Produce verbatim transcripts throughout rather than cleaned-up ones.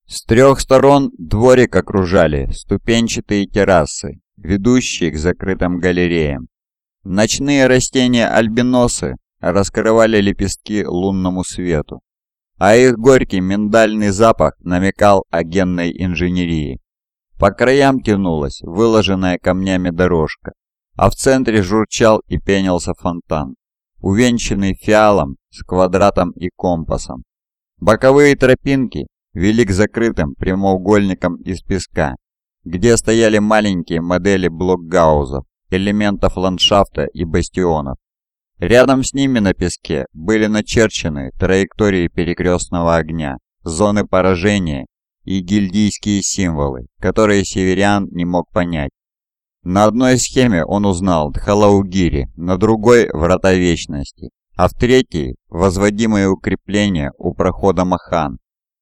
С трех сторон дворик окружали ступенчатые террасы, ведущие к закрытым галереям. Ночные растения-альбиносы раскрывали лепестки лунному свету, а их горький миндальный запах намекал о генной инженерии. По краям тянулась выложенная камнями дорожка, а в центре журчал и пенился фонтан, увенчанный фиалом с квадратом и компасом. Боковые тропинки вели к закрытым прямоугольникам из песка, где стояли маленькие модели блокгаузов, элементов ландшафта и бастионов. Рядом с ними на песке были начерчены траектории перекрестного огня, зоны поражения и гильдийские символы, которые северян не мог понять. На одной схеме он узнал Дхалаугири, на другой – Врата Вечности, а в третьей – возводимые укрепления у прохода Махан.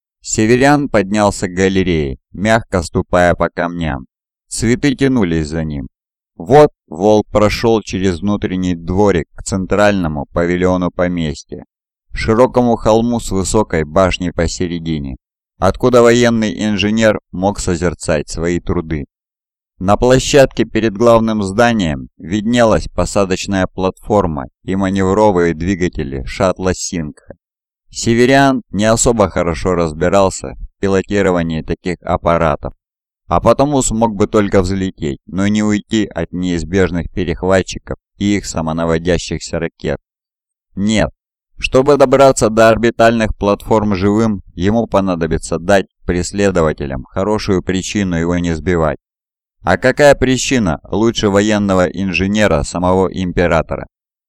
Северян поднялся к галерее, мягко ступая по камням. Цветы тянулись за ним. Вот волк прошел через внутренний дворик к центральному павильону поместья, широкому холму с высокой башней посередине, откуда военный инженер мог созерцать свои труды. На площадке перед главным зданием виднелась посадочная платформа и маневровые двигатели шаттла Сингха. Северян не особо хорошо разбирался в пилотировании таких аппаратов, а потому смог бы только взлететь, но не уйти от неизбежных перехватчиков и их самонаводящихся ракет. Нет, чтобы добраться до орбитальных платформ живым, ему понадобится дать преследователям хорошую причину его не сбивать. А какая причина лучше военного инженера самого императора?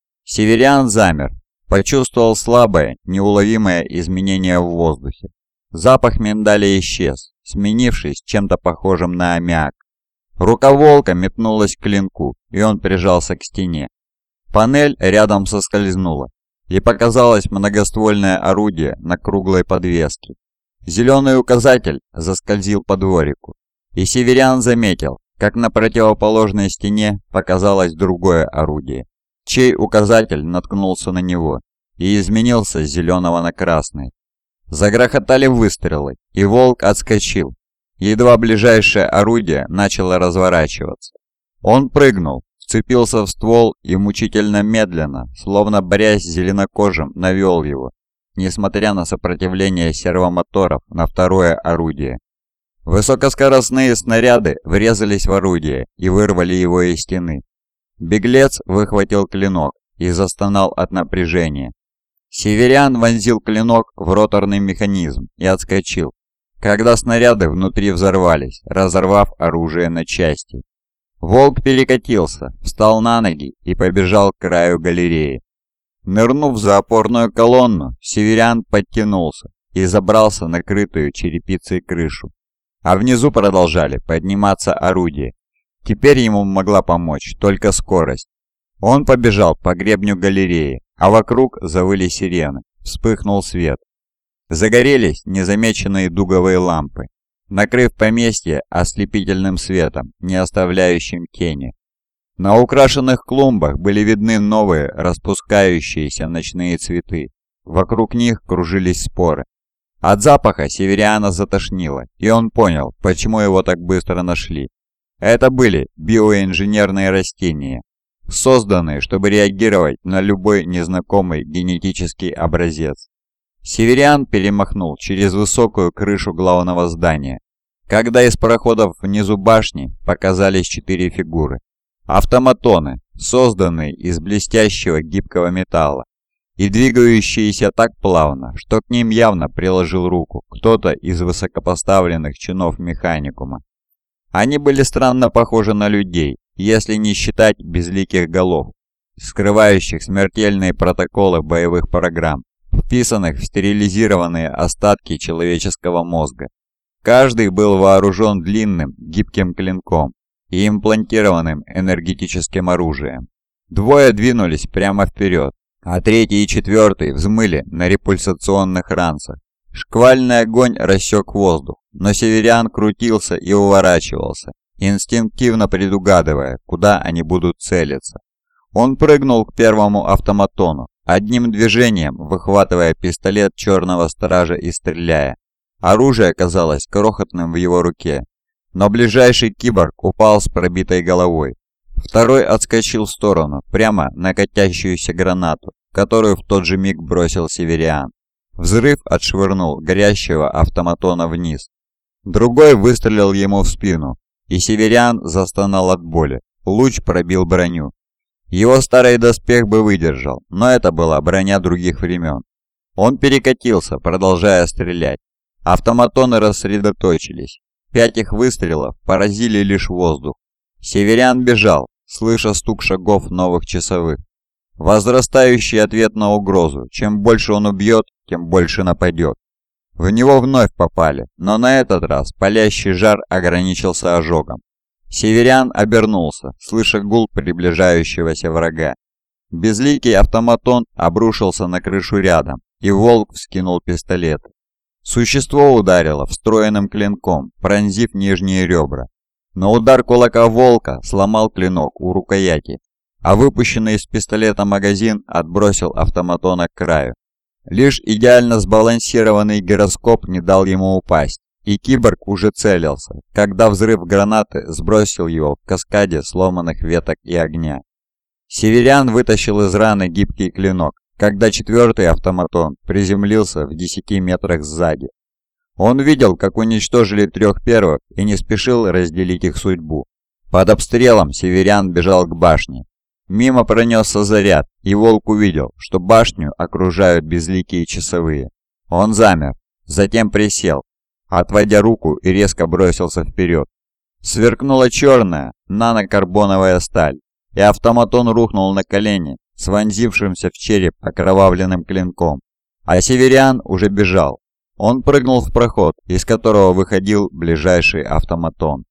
Северян замер, почувствовал слабое, неуловимое изменение в воздухе. Запах миндаля исчез, сменившись чем-то похожим на аммиак. Рука волка метнулась к клинку, и он прижался к стене. Панель рядом соскользнула, и показалось многоствольное орудие на круглой подвеске. Зеленый указатель заскользил по дворику, и Северян заметил, как на противоположной стене показалось другое орудие, чей указатель наткнулся на него и изменился с зеленого на красный. Загрохотали выстрелы, и волк отскочил. Едва ближайшее орудие начало разворачиваться. Он прыгнул, вцепился в ствол и мучительно медленно, словно борясь с зеленокожим, навел его, несмотря на сопротивление сервомоторов на второе орудие. Высокоскоростные снаряды врезались в орудие и вырвали его из стены. Беглец выхватил клинок и застонал от напряжения. Северян вонзил клинок в роторный механизм и отскочил, когда снаряды внутри взорвались, разорвав оружие на части. Волк перекатился, встал на ноги и побежал к краю галереи. Нырнув за опорную колонну, Северян подтянулся и забрался на крытую черепицей крышу. А внизу продолжали подниматься орудия. Теперь ему могла помочь только скорость. Он побежал по гребню галереи, а вокруг завыли сирены, вспыхнул свет. Загорелись незамеченные дуговые лампы, накрыв поместье ослепительным светом, не оставляющим тени. На украшенных клумбах были видны новые распускающиеся ночные цветы. Вокруг них кружились споры. От запаха Северяна затошнило, и он понял, почему его так быстро нашли. Это были биоинженерные растения, созданные, чтобы реагировать на любой незнакомый генетический образец. Северян перемахнул через высокую крышу главного здания, когда из проходов внизу башни показались четыре фигуры. Автоматоны, созданные из блестящего гибкого металла и двигающиеся так плавно, что к ним явно приложил руку кто-то из высокопоставленных чинов механикума. Они были странно похожи на людей, если не считать безликих голов, скрывающих смертельные протоколы боевых программ, вписанных в стерилизированные остатки человеческого мозга. Каждый был вооружен длинным, гибким клинком и имплантированным энергетическим оружием. Двое двинулись прямо вперед, а третий и четвертый взмыли на репульсационных ранцах. Шквальный огонь рассек воздух, но Северян крутился и уворачивался, инстинктивно предугадывая, куда они будут целиться. Он прыгнул к первому автоматону, одним движением выхватывая пистолет черного стража и стреляя. Оружие казалось крохотным в его руке, но ближайший киборг упал с пробитой головой. Второй отскочил в сторону, прямо на катящуюся гранату, которую в тот же миг бросил Севериан. Взрыв отшвырнул горящего автоматона вниз. Другой выстрелил ему в спину, и Севериан застонал от боли. Луч пробил броню. Его старый доспех бы выдержал, но это была броня других времен. Он перекатился, продолжая стрелять. Автоматоны рассредоточились. Пять их выстрелов поразили лишь воздух. Севериан бежал, слыша стук шагов новых часовых. Возрастающий ответ на угрозу. Чем больше он убьет, тем больше нападет. В него вновь попали, но на этот раз палящий жар ограничился ожогом. Севериан обернулся, слыша гул приближающегося врага. Безликий автоматон обрушился на крышу рядом, и волк вскинул пистолет. Существо ударило встроенным клинком, пронзив нижние ребра. Но удар кулака волка сломал клинок у рукояти, а выпущенный из пистолета магазин отбросил автоматона к краю. Лишь идеально сбалансированный гироскоп не дал ему упасть, и киборг уже целился, когда взрыв гранаты сбросил его в каскаде сломанных веток и огня. Севериан вытащил из раны гибкий клинок, когда четвертый автоматон приземлился в десяти метрах сзади. Он видел, как уничтожили трех первых, и не спешил разделить их судьбу. Под обстрелом Севериан бежал к башне. Мимо пронесся заряд, и волк увидел, что башню окружают безликие часовые. Он замер, затем присел, отводя руку, и резко бросился вперед. Сверкнула черная нанокарбоновая сталь, и автоматон рухнул на колени с вонзившимся в череп окровавленным клинком. А Севериан уже бежал. Он прыгнул в проход, из которого выходил ближайший автоматон.